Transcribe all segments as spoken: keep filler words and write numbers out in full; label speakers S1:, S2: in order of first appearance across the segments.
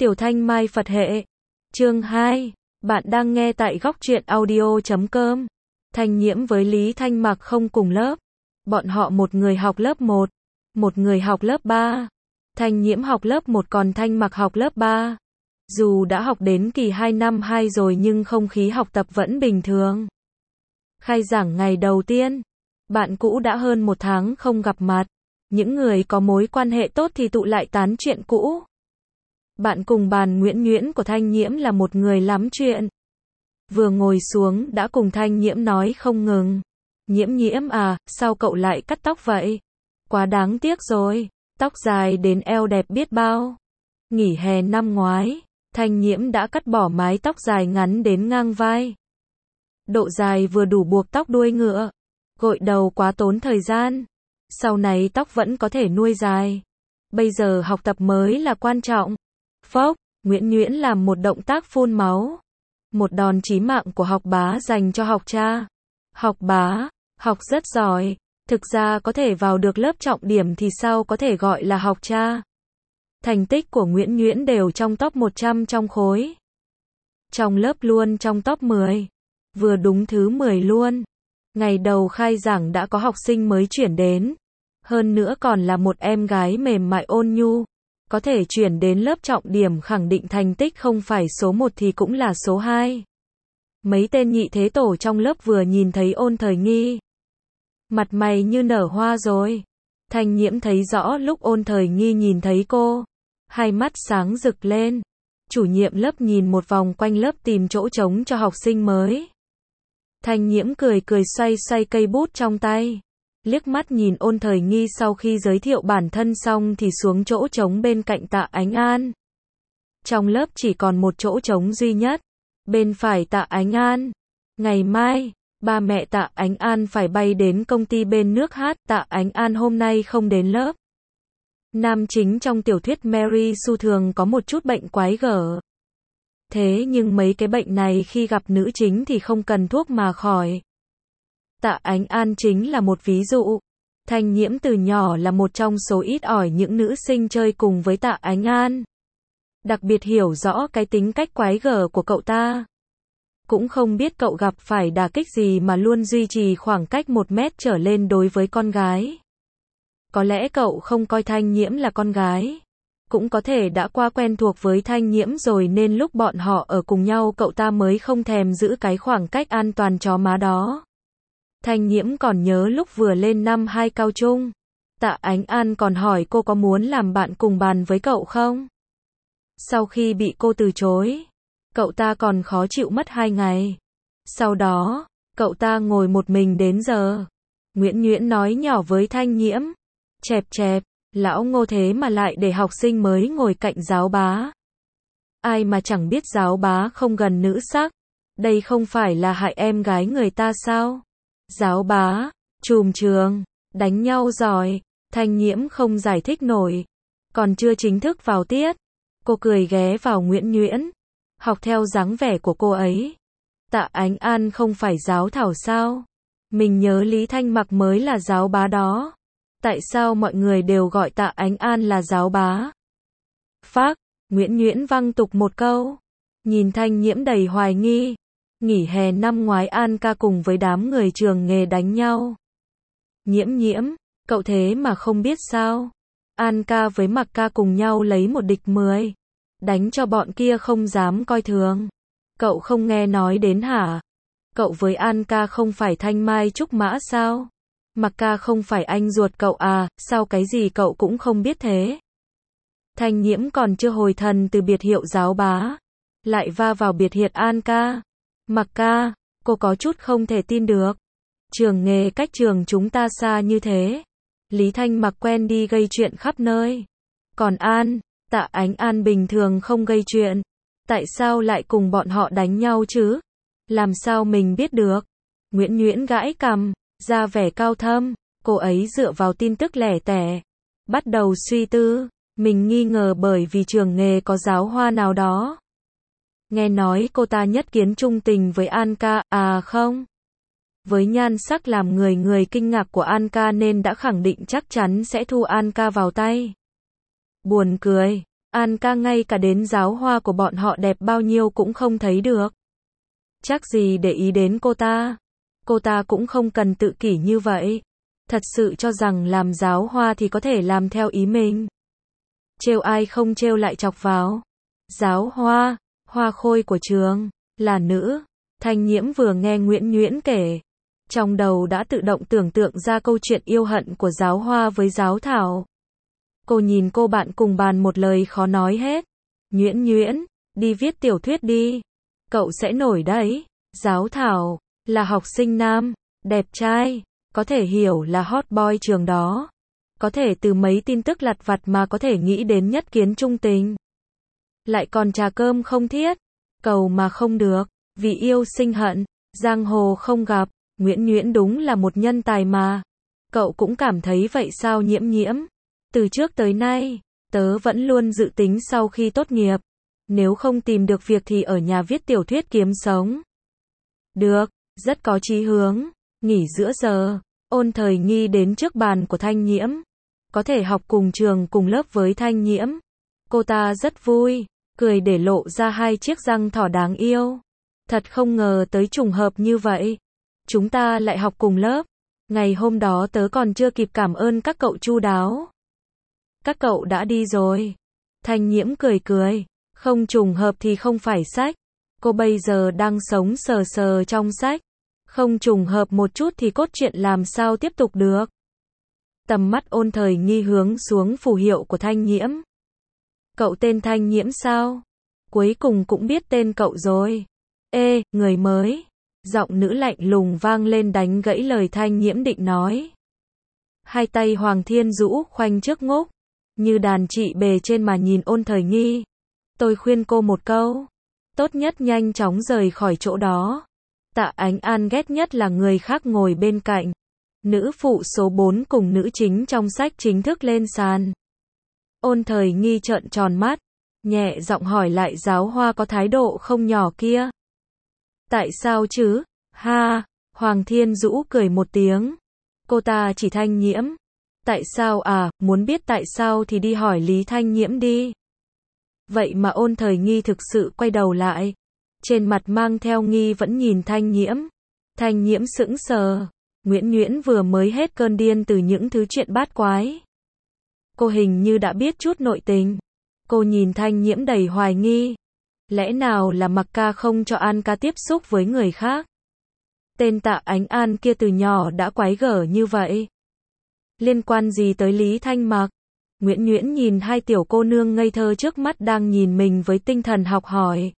S1: Tiểu Thanh Mai Phật hệ. Chương hai. Bạn đang nghe tại góc truyện audio chấm com. Thanh Nhiễm với Lý Thanh Mặc không cùng lớp. Bọn họ một người học lớp một, một người học lớp ba. Thanh Nhiễm học lớp một còn Thanh Mặc học lớp ba. Dù đã học đến kỳ hai năm hai rồi nhưng không khí học tập vẫn bình thường. Khai giảng ngày đầu tiên, bạn cũ đã hơn một tháng không gặp mặt. Những người có mối quan hệ tốt thì tụ lại tán chuyện cũ. Bạn cùng bàn Nguyễn Nhuyễn của Thanh Nhiễm là một người lắm chuyện. Vừa ngồi xuống đã cùng Thanh Nhiễm nói không ngừng. Nhiễm Nhiễm à, sao cậu lại cắt tóc vậy? Quá đáng tiếc rồi, tóc dài đến eo đẹp biết bao. Nghỉ hè năm ngoái, Thanh Nhiễm đã cắt bỏ mái tóc dài ngắn đến ngang vai. Độ dài vừa đủ buộc tóc đuôi ngựa. Gội đầu quá tốn thời gian. Sau này tóc vẫn có thể nuôi dài. Bây giờ học tập mới là quan trọng. Phốc, Nguyễn Nhuyễn làm một động tác phun máu. Một đòn chí mạng của học bá dành cho học cha. Học bá, học rất giỏi. Thực ra có thể vào được lớp trọng điểm thì sao có thể gọi là học cha. Thành tích của Nguyễn Nhuyễn đều trong top một trăm trong khối. Trong lớp luôn trong top mười. Vừa đúng thứ mười luôn. Ngày đầu khai giảng đã có học sinh mới chuyển đến. Hơn nữa còn là một em gái mềm mại ôn nhu. Có thể chuyển đến lớp trọng điểm khẳng định thành tích không phải số một thì cũng là số hai. Mấy tên nhị thế tổ trong lớp vừa nhìn thấy Ôn Thời Nghi. Mặt mày như nở hoa rồi. Thanh Nhiễm thấy rõ lúc Ôn Thời Nghi nhìn thấy cô. Hai mắt sáng rực lên. Chủ nhiệm lớp nhìn một vòng quanh lớp tìm chỗ trống cho học sinh mới. Thanh Nhiễm cười cười xoay xoay cây bút trong tay. Liếc mắt nhìn Ôn Thời Nghi sau khi giới thiệu bản thân xong thì xuống chỗ trống bên cạnh Tạ Ánh An. Trong lớp chỉ còn một chỗ trống duy nhất. Bên phải Tạ Ánh An. Ngày mai, ba mẹ Tạ Ánh An phải bay đến công ty bên nước hát. Tạ Ánh An hôm nay không đến lớp. Nam chính trong tiểu thuyết Mary Sue thường có một chút bệnh quái gở. Thế nhưng mấy cái bệnh này khi gặp nữ chính thì không cần thuốc mà khỏi. Tạ Ánh An chính là một ví dụ. Thanh Nhiễm từ nhỏ là một trong số ít ỏi những nữ sinh chơi cùng với Tạ Ánh An. Đặc biệt hiểu rõ cái tính cách quái gở của cậu ta. Cũng không biết cậu gặp phải đả kích gì mà luôn duy trì khoảng cách một mét trở lên đối với con gái. Có lẽ cậu không coi Thanh Nhiễm là con gái. Cũng có thể đã qua quen thuộc với Thanh Nhiễm rồi nên lúc bọn họ ở cùng nhau cậu ta mới không thèm giữ cái khoảng cách an toàn chó má đó. Thanh Nhiễm còn nhớ lúc vừa lên năm hai cao trung. Tạ Ánh An còn hỏi cô có muốn làm bạn cùng bàn với cậu không? Sau khi bị cô từ chối, cậu ta còn khó chịu mất hai ngày. Sau đó, cậu ta ngồi một mình đến giờ. Nguyễn Nhuyễn nói nhỏ với Thanh Nhiễm. Chẹp chẹp, lão Ngô thế mà lại để học sinh mới ngồi cạnh giáo bá. Ai mà chẳng biết giáo bá không gần nữ sắc. Đây không phải là hại em gái người ta sao? Giáo bá, trùm trường, đánh nhau giỏi. Thanh Nhiễm không giải thích nổi. Còn chưa chính thức vào tiết. Cô cười ghé vào Nguyễn Nhuyễn. Học theo dáng vẻ của cô ấy. Tạ Ánh An không phải giáo thảo sao? Mình nhớ Lý Thanh Mặc mới là giáo bá đó. Tại sao mọi người đều gọi Tạ Ánh An là giáo bá? Phác, Nguyễn Nhuyễn văng tục một câu. Nhìn Thanh Nhiễm đầy hoài nghi. Nghỉ hè năm ngoái An ca cùng với đám người trường nghề đánh nhau. Nhiễm Nhiễm, cậu thế mà không biết sao? An ca với Mặc ca cùng nhau lấy một địch mười. Đánh cho bọn kia không dám coi thường. Cậu không nghe nói đến hả? Cậu với An ca không phải thanh mai trúc mã sao? Mặc ca không phải anh ruột cậu à, sao cái gì cậu cũng không biết thế? Thanh Nhiễm còn chưa hồi thần từ biệt hiệu giáo bá. Lại va vào biệt hiệu An ca. Mặc ca, cô có chút không thể tin được. Trường nghề cách trường chúng ta xa như thế. Lý Thanh Mặc quen đi gây chuyện khắp nơi. Còn An, Tạ Ánh An bình thường không gây chuyện. Tại sao lại cùng bọn họ đánh nhau chứ? Làm sao mình biết được? Nguyễn Nhuyễn gãi cằm, ra vẻ cao thâm. Cô ấy dựa vào tin tức lẻ tẻ. Bắt đầu suy tư. Mình nghi ngờ bởi vì trường nghề có giáo hoa nào đó. Nghe nói cô ta nhất kiến trung tình với An ca, à không? Với nhan sắc làm người người kinh ngạc của An ca nên đã khẳng định chắc chắn sẽ thu An ca vào tay. Buồn cười, An ca ngay cả đến giáo hoa của bọn họ đẹp bao nhiêu cũng không thấy được. Chắc gì để ý đến cô ta. Cô ta cũng không cần tự kỷ như vậy. Thật sự cho rằng làm giáo hoa thì có thể làm theo ý mình. Trêu ai không trêu lại chọc vào. Giáo hoa, hoa khôi của trường, là nữ. Thanh Nhiễm vừa nghe Nguyễn Nhuyễn kể, trong đầu đã tự động tưởng tượng ra câu chuyện yêu hận của giáo hoa với giáo thảo. Cô nhìn cô bạn cùng bàn một lời khó nói hết. Nhuyễn Nhuyễn, đi viết tiểu thuyết đi. Cậu sẽ nổi đấy. Giáo thảo, là học sinh nam, đẹp trai, có thể hiểu là hot boy trường đó. Có thể từ mấy tin tức lặt vặt mà có thể nghĩ đến nhất kiến trung tình. Lại còn trà cơm không thiết, cầu mà không được, vì yêu sinh hận, giang hồ không gặp, Nguyễn Nhuyễn đúng là một nhân tài mà. Cậu cũng cảm thấy vậy sao Nhiễm Nhiễm? Từ trước tới nay, tớ vẫn luôn dự tính sau khi tốt nghiệp, nếu không tìm được việc thì ở nhà viết tiểu thuyết kiếm sống. Được, rất có chí hướng. Nghỉ giữa giờ, Ôn Thời Nghi đến trước bàn của Thanh Nhiễm. Có thể học cùng trường cùng lớp với Thanh Nhiễm. Cô ta rất vui, cười để lộ ra hai chiếc răng thỏ đáng yêu. Thật không ngờ tới trùng hợp như vậy. Chúng ta lại học cùng lớp. Ngày hôm đó tớ còn chưa kịp cảm ơn các cậu chu đáo. Các cậu đã đi rồi. Thanh Nhiễm cười cười. Không trùng hợp thì không phải sách. Cô bây giờ đang sống sờ sờ trong sách. Không trùng hợp một chút thì cốt truyện làm sao tiếp tục được. Tầm mắt Ôn Thời Nghi hướng xuống phù hiệu của Thanh Nhiễm. Cậu tên Thanh Nhiễm sao? Cuối cùng cũng biết tên cậu rồi. Ê, người mới. Giọng nữ lạnh lùng vang lên đánh gãy lời Thanh Nhiễm định nói. Hai tay Hoàng Thiên Dũ khoanh trước ngốc, như đàn chị bề trên mà nhìn Ôn Thời Nghi. Tôi khuyên cô một câu. Tốt nhất nhanh chóng rời khỏi chỗ đó. Tạ Ánh An ghét nhất là người khác ngồi bên cạnh. Nữ phụ số bốn cùng nữ chính trong sách chính thức lên sàn. Ôn Thời Nghi trợn tròn mắt, nhẹ giọng hỏi lại giáo hoa có thái độ không nhỏ kia. Tại sao chứ? Ha, Hoàng Thiên Dũ cười một tiếng. Cô ta chỉ Thanh Nhiễm. Tại sao à, muốn biết tại sao thì đi hỏi Lý Thanh Nhiễm đi. Vậy mà Ôn Thời Nghi thực sự quay đầu lại. Trên mặt mang theo nghi vẫn nhìn Thanh Nhiễm. Thanh Nhiễm sững sờ. Nguyễn Nhuyễn vừa mới hết cơn điên từ những thứ chuyện bát quái. Cô hình như đã biết chút nội tình. Cô nhìn Thanh Nhiễm đầy hoài nghi. Lẽ nào là Mặc ca không cho An ca tiếp xúc với người khác? Tên Tạ Ánh An kia từ nhỏ đã quái gở như vậy. Liên quan gì tới Lý Thanh Mặc? Nguyễn Nhuyễn nhìn hai tiểu cô nương ngây thơ trước mắt đang nhìn mình với tinh thần học hỏi.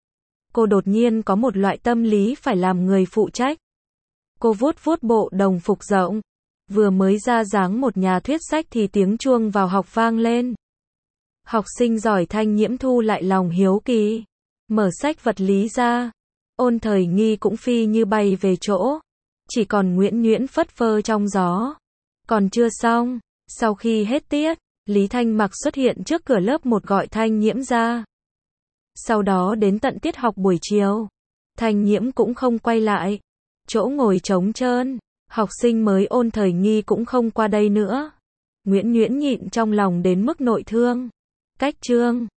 S1: Cô đột nhiên có một loại tâm lý phải làm người phụ trách. Cô vuốt vuốt bộ đồng phục rộng. Vừa mới ra dáng một nhà thuyết sách thì tiếng chuông vào học vang lên. Học sinh giỏi Thanh Nhiễm thu lại lòng hiếu kỳ. Mở sách vật lý ra. Ôn Thời Nghi cũng phi như bay về chỗ. Chỉ còn Nguyễn Nhuyễn phất phơ trong gió. Còn chưa xong. Sau khi hết tiết, Lý Thanh Mặc xuất hiện trước cửa lớp một gọi Thanh Nhiễm ra. Sau đó đến tận tiết học buổi chiều. Thanh Nhiễm cũng không quay lại. Chỗ ngồi trống trơn. Học sinh mới Ôn Thời Nghi cũng không qua đây nữa. Nguyễn Nhuyễn nhịn trong lòng đến mức nội thương. Cách chương